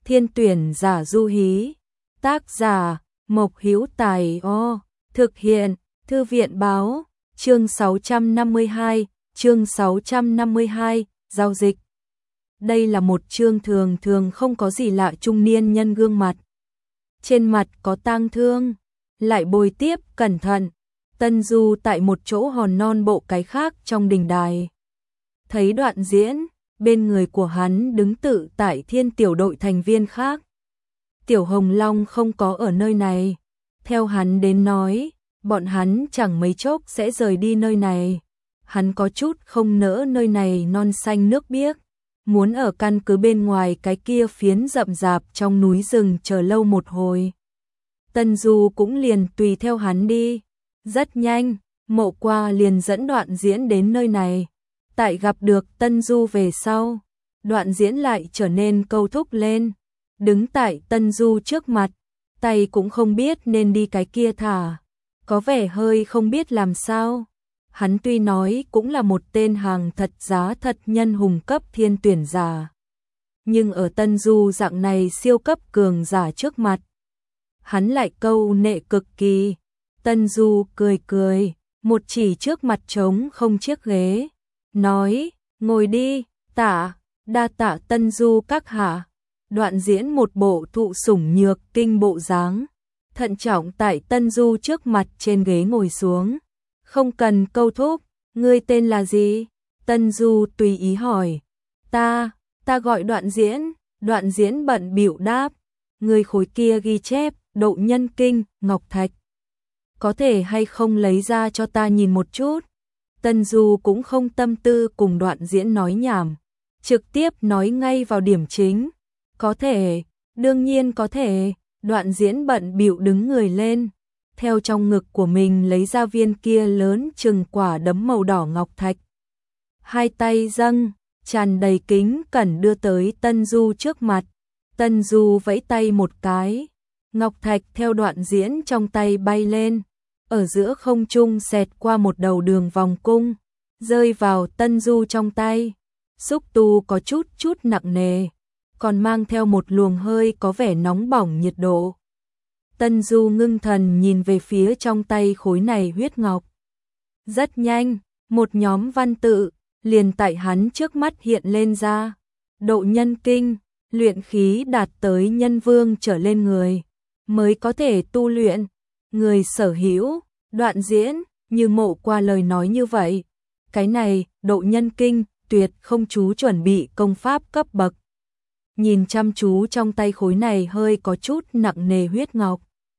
Thiên tuyển giả Du Hí. Tác giả Mộc Hữu Tài. Thực hiện Thư viện Báo. Chương 652, giao dịch. Đây là một chương thường không có gì lạ, trung niên nhân gương mặt. Trên mặt có tang thương, lại bồi tiếp cẩn thận. Tân Du tại một chỗ hòn non bộ cái khác trong đình đài. Thấy Đoạn Diễn, bên người của hắn đứng tự tại Thiên tiểu đội thành viên khác. Tiểu Hồng Long không có ở nơi này. Theo hắn đến nói, bọn hắn chẳng mấy chốc sẽ rời đi nơi này. Hắn có chút không nỡ nơi này non xanh nước biếc, muốn ở căn cứ bên ngoài cái kia phiến rậm rạp trong núi rừng chờ lâu một hồi. Tân Du cũng liền tùy theo hắn đi. Rất nhanh, Mộ Qua liền dẫn Đoạn Diễn đến nơi này. Tại gặp được Tân Du về sau, Đoạn Diễn lại trở nên câu thúc lên, đứng tại Tân Du trước mặt, tay cũng không biết nên đi cái kia thả, có vẻ hơi không biết làm sao. Hắn tuy nói cũng là một tên hàng thật giá thật nhân hùng cấp thiên tuyển giả, nhưng ở Tân Du dạng này siêu cấp cường giả trước mặt, hắn lại câu nệ cực kỳ. Tân Du cười cười, một chỉ trước mặt trống không chiếc ghế, nói, ngồi đi, đa tạ Tân Du các hạ. Đoạn Diễn một bộ thụ sủng nhược kinh bộ dáng, thận trọng tại Tân Du trước mặt trên ghế ngồi xuống. Không cần câu thúc, ngươi tên là gì? Tân Du tùy ý hỏi. Ta gọi Đoạn Diễn. Đoạn Diễn bận bịu đáp, ngươi khối kia ghi chép Độ Nhân Kinh, ngọc thạch, có thể hay không lấy ra cho ta nhìn một chút? Tân Du cũng không tâm tư cùng Đoạn Diễn nói nhảm, trực tiếp nói ngay vào điểm chính. Có thể, đương nhiên có thể. Đoạn Diễn bận bịu đứng người lên, theo trong ngực của mình lấy ra viên kia lớn chừng quả đấm màu đỏ ngọc thạch. Hai tay dâng, tràn đầy kính cẩn đưa tới Tân Du trước mặt. Tân Du vẫy tay một cái, ngọc thạch theo Đoạn Diễn trong tay bay lên, ở giữa không trung xẹt qua một đầu đường vòng cung, rơi vào Tân Du trong tay. Xúc tu có chút nặng nề, còn mang theo một luồng hơi có vẻ nóng bỏng nhiệt độ. Tân Du ngưng thần nhìn về phía trong tay khối này huyết ngọc. Rất nhanh, một nhóm văn tự liền tại hắn trước mắt hiện lên ra. Độ Nhân Kinh, luyện khí đạt tới nhân vương trở lên người mới có thể tu luyện, người sở hữu. Đoạn Diễn như Mộ Qua lời nói như vậy, cái này Độ Nhân Kinh tuyệt không chú chuẩn bị công pháp cấp bậc. Nhìn chăm chú trong tay khối này hơi có chút nặng nề huyết ngọc,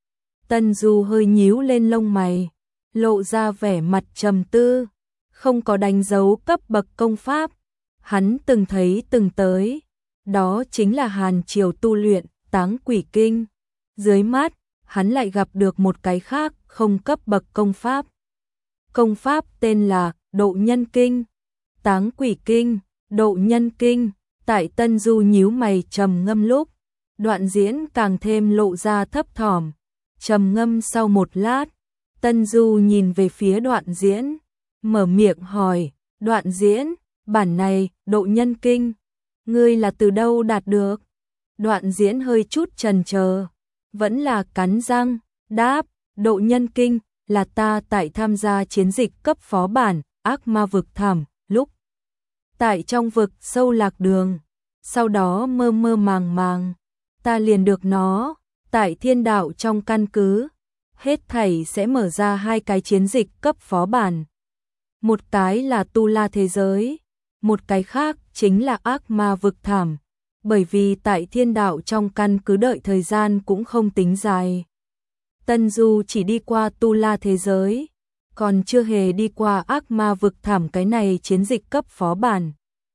Tân Du hơi nhíu lên lông mày, lộ ra vẻ mặt trầm tư. Không có đánh dấu cấp bậc công pháp, hắn từng thấy từng tới, đó chính là Hàn Triều tu luyện Táng Quỷ Kinh. Dưới mắt, hắn lại gặp được một cái khác không cấp bậc công pháp. Công pháp tên là Độ Nhân Kinh. Táng Quỷ Kinh, Độ Nhân Kinh. Tại Tân Du nhíu mày trầm ngâm lúc, Đoạn Diễn càng thêm lộ ra thấp thỏm. Trầm ngâm sau một lát, Tân Du nhìn về phía Đoạn Diễn, mở miệng hỏi, Đoạn Diễn, bản này, Độ Nhân Kinh, ngươi là từ đâu đạt được? Đoạn Diễn hơi chút chần chờ, vẫn là cắn răng, đáp, Độ Nhân Kinh là ta tại tham gia chiến dịch cấp phó bản Ác Ma Vực Thẳm lúc tại trong vực sâu lạc đường, sau đó mơ màng ta liền được nó. Tại Thiên đạo trong căn cứ, hết thảy sẽ mở ra hai cái chiến dịch cấp phó bản. Một cái là Tu La thế giới, một cái khác chính là Ác Ma Vực Thẳm. Bởi vì tại Thiên đạo trong căn cứ đợi thời gian cũng không tính dài. Tân Du chỉ đi qua Tu La thế giới, còn chưa hề đi qua Ác Ma Vực Thẳm cái này chiến dịch cấp phó bản.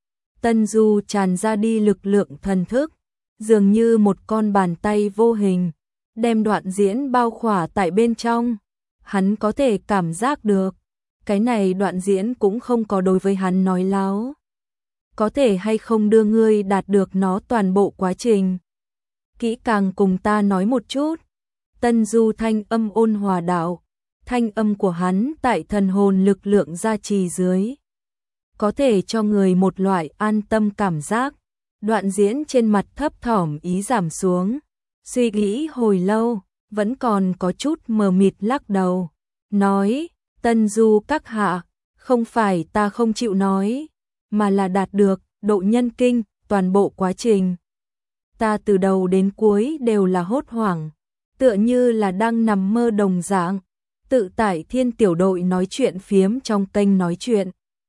Tân Du tràn ra đi lực lượng thần thức, dường như một con bàn tay vô hình, đem Đoạn Diễn bao khỏa tại bên trong. Hắn có thể cảm giác được, cái này Đoạn Diễn cũng không có đối với hắn nói láo. Có thể hay không đưa ngươi đạt được nó toàn bộ quá trình? Kỹ càng cùng ta nói một chút. Tân Du thanh âm ôn hòa đạo, thanh âm của hắn tại thần hồn lực lượng gia trì dưới, có thể cho người một loại an tâm cảm giác. Đoạn Diễn trên mặt thấp thỏm ý giảm xuống, suy nghĩ hồi lâu, vẫn còn có chút mờ mịt lắc đầu, nói, Tân Du các hạ, không phải ta không chịu nói, mà là đạt được độ nhân kinh, toàn bộ quá trình. Ta từ đầu đến cuối đều là hốt hoảng, tựa như là đang nằm mơ đồng dạng, tự tại Thiên tiểu đội nói chuyện phiếm trong kênh nói chuyện.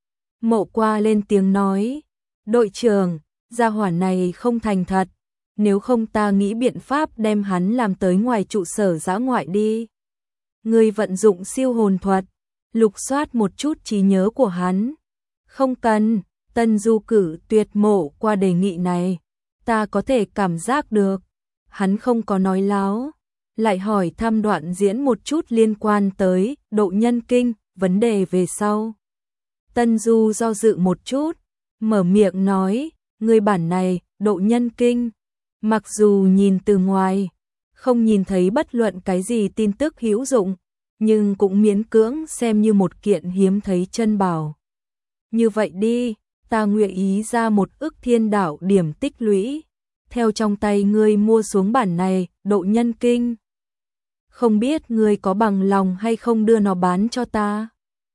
Mộ Qua lên tiếng nói, đội trưởng, gia hỏa này không thành thật, nếu không ta nghĩ biện pháp đem hắn làm tới ngoài trụ sở dã ngoại đi. Người vận dụng siêu hồn thuật, lục soát một chút trí nhớ của hắn. Không cần, Tân Du cử tuyệt Mộ Qua đề nghị này, ta có thể cảm giác được. Hắn không có nói láo, lại hỏi thăm Đoạn Diễn một chút liên quan tới độ nhân kinh, vấn đề về sau. Tân Du do dự một chút, mở miệng nói, người bản này, độ nhân kinh, mặc dù nhìn từ ngoài, không nhìn thấy bất luận cái gì tin tức hữu dụng, nhưng cũng miễn cưỡng xem như một kiện hiếm thấy chân bảo. Như vậy đi, ta nguyện ý ra 1.000.000 thiên đạo điểm tích lũy, theo trong tay ngươi mua xuống bản này, độ nhân kinh. Không biết ngươi có bằng lòng hay không đưa nó bán cho ta?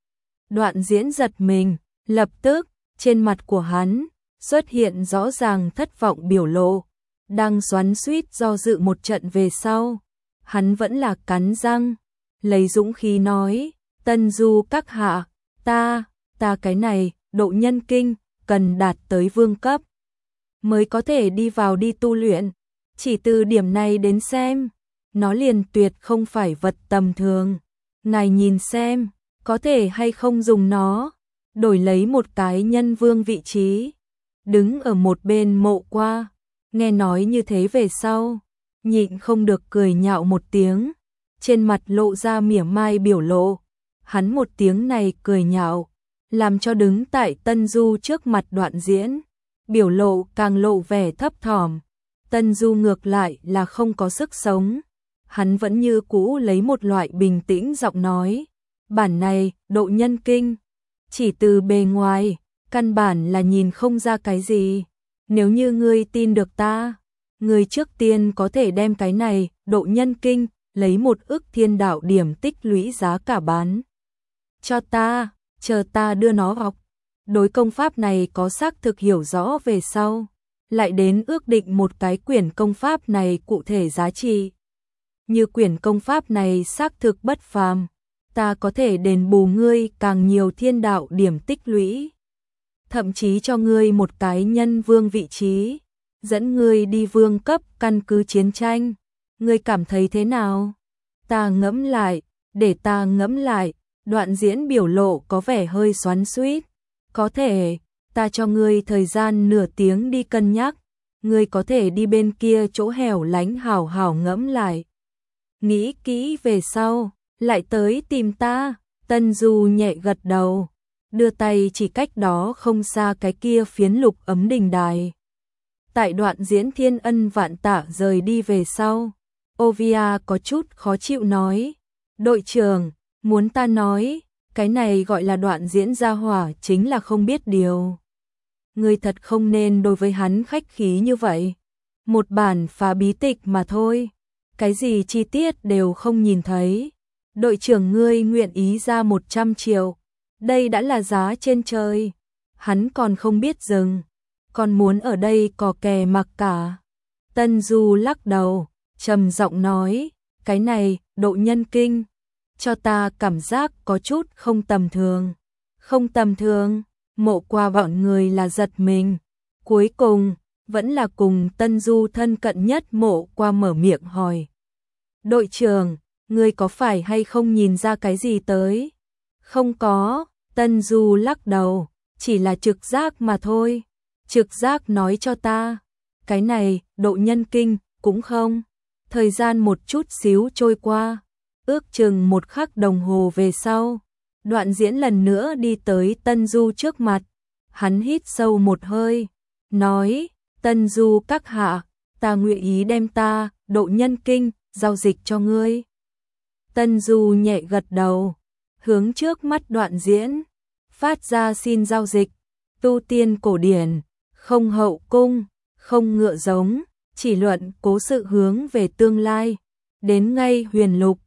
Đoạn Diễn giật mình, lập tức, trên mặt của hắn, xuất hiện rõ ràng thất vọng biểu lộ, đang xoắn xuýt do dự một trận về sau. Hắn vẫn là cắn răng, lấy dũng khí nói, Tân Du các hạ, ta cái này, độ nhân kinh, cần đạt tới vương cấp, mới có thể đi vào đi tu luyện, chỉ từ điểm này đến xem, nó liền tuyệt không phải vật tầm thường. Ngài nhìn xem, có thể hay không dùng nó, đổi lấy một cái nhân vương vị trí. Đứng ở một bên Mộ Qua, nghe nói như thế về sau, nhịn không được cười nhạo một tiếng, trên mặt lộ ra mỉa mai biểu lộ. Hắn một tiếng này cười nhạo, làm cho đứng tại Tân Du trước mặt Đoạn Diễn, biểu lộ càng lộ vẻ thấp thỏm. Tân Du ngược lại là không có sức sống, hắn vẫn như cũ lấy một loại bình tĩnh giọng nói, bản này, độ nhân kinh, chỉ từ bề ngoài, căn bản là nhìn không ra cái gì. Nếu như ngươi tin được ta, ngươi trước tiên có thể đem cái này, độ nhân kinh, lấy 1.000.000 thiên đạo điểm tích lũy giá cả bán cho ta, chờ ta đưa nó học. Đối công pháp này có xác thực hiểu rõ về sau, lại đến ước định một cái quyển công pháp này cụ thể giá trị. Như quyển công pháp này xác thực bất phàm, ta có thể đền bù ngươi càng nhiều thiên đạo điểm tích lũy, thậm chí cho ngươi một cái nhân vương vị trí, dẫn ngươi đi vương cấp căn cứ chiến tranh. Ngươi cảm thấy thế nào? Ta ngẫm lại, để ta ngẫm lại. Đoạn Diễn biểu lộ có vẻ hơi xoắn xuýt. Có thể, ta cho ngươi thời gian nửa tiếng đi cân nhắc, ngươi có thể đi bên kia chỗ hẻo lánh hảo hảo ngẫm lại. Nghĩ kỹ về sau, lại tới tìm ta. Tân Du nhẹ gật đầu, đưa tay chỉ cách đó không xa cái kia phiến lục ấm đình đài. Tại Đoạn Diễn thiên ân vạn tạ rời đi về sau, Ovia có chút khó chịu nói, đội trưởng, muốn ta nói, cái này gọi là Đoạn Diễn gia hỏa chính là không biết điều. Ngươi thật không nên đối với hắn khách khí như vậy. Một bản phá bí tịch mà thôi, cái gì chi tiết đều không nhìn thấy. Đội trưởng ngươi nguyện ý ra 100 triệu, đây đã là giá trên trời. Hắn còn không biết dừng, còn muốn ở đây cò kè mặc cả. Tân Du lắc đầu, trầm giọng nói, cái này, độ nhân kinh, cho ta cảm giác có chút không tầm thường. Không tầm thường, Mộ Qua bọn người là giật mình. Cuối cùng, vẫn là cùng Tân Du thân cận nhất Mộ Qua mở miệng hỏi. Đội trưởng, ngươi có phải hay không nhìn ra cái gì tới? Không có, Tân Du lắc đầu, chỉ là trực giác mà thôi. Trực giác nói cho ta, cái này, độ nhân kinh, cũng không. Thời gian một chút xíu trôi qua, ước chừng 1 khắc đồng hồ về sau, Đoạn Diễn lần nữa đi tới Tân Du trước mặt. Hắn hít sâu một hơi, nói, Tân Du các hạ, ta nguyện ý đem ta, độ nhân kinh, giao dịch cho ngươi. Tân Du nhẹ gật đầu, hướng trước mắt Đoạn Diễn, phát ra xin giao dịch, tu tiên cổ điển, không hậu cung, không ngựa giống, chỉ luận cố sự hướng về tương lai. Đến ngay huyền lục,